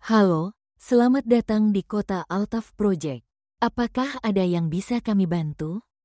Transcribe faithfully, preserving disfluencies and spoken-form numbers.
Halo, selamat datang di Kota Altaf Project. Apakah ada yang bisa kami bantu?